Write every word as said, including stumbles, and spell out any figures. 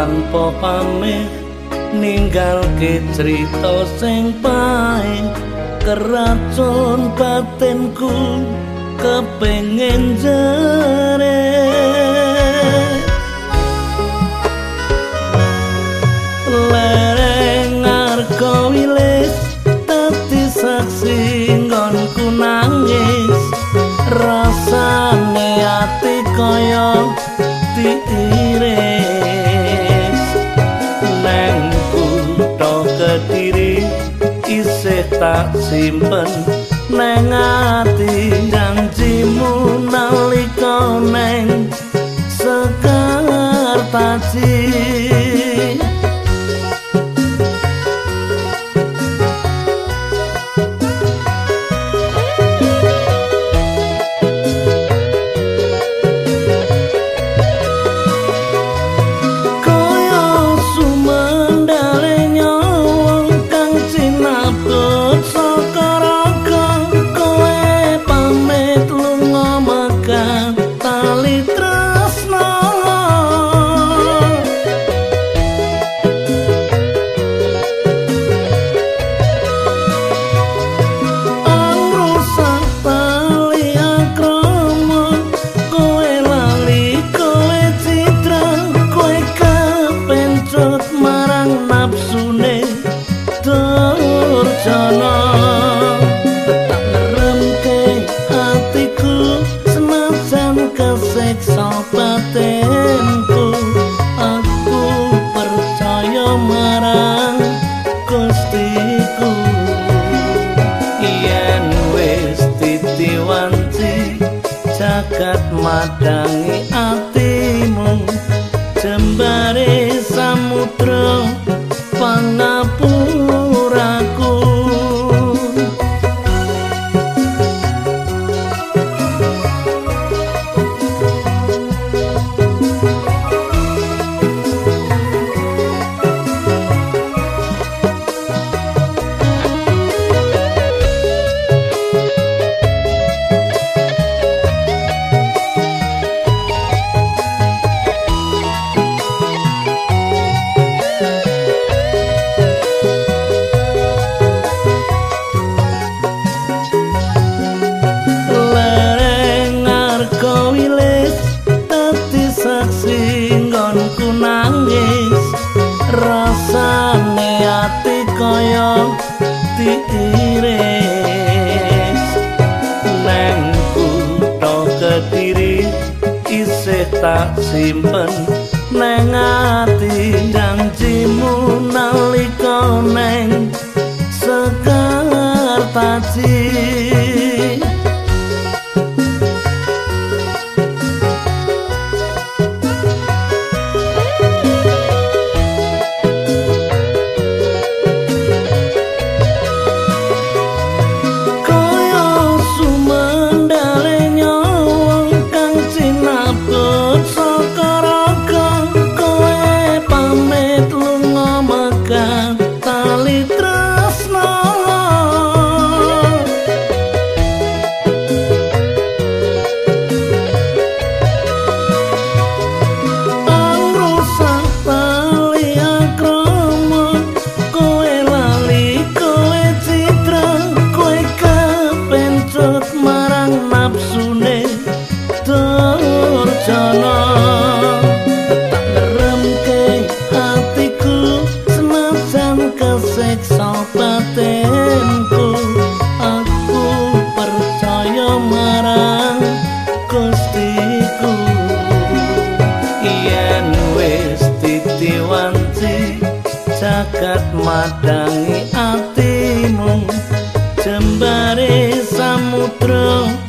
tanpa pamit ninggalke crita sing pahit keracun batinku kepengin jere lereng arko wilis dadi saksi nggonku nangis rasane ati kaya diiris nang kutha Kediri isih tak simpen nang ati janjimu nalika neng Sekartaji batinku aku percaya marang Gustiku yen wis titiwanci jagat madangi atimu jembare samudra pangapuraku rasane ati kaya diiris nang kutha Kediri isih tak simpen nang ati janjimu nalika neng Sekartaji batinku aku percaya marang Gustiku yen wis titiwanci jagat madangi atimu jembare samudra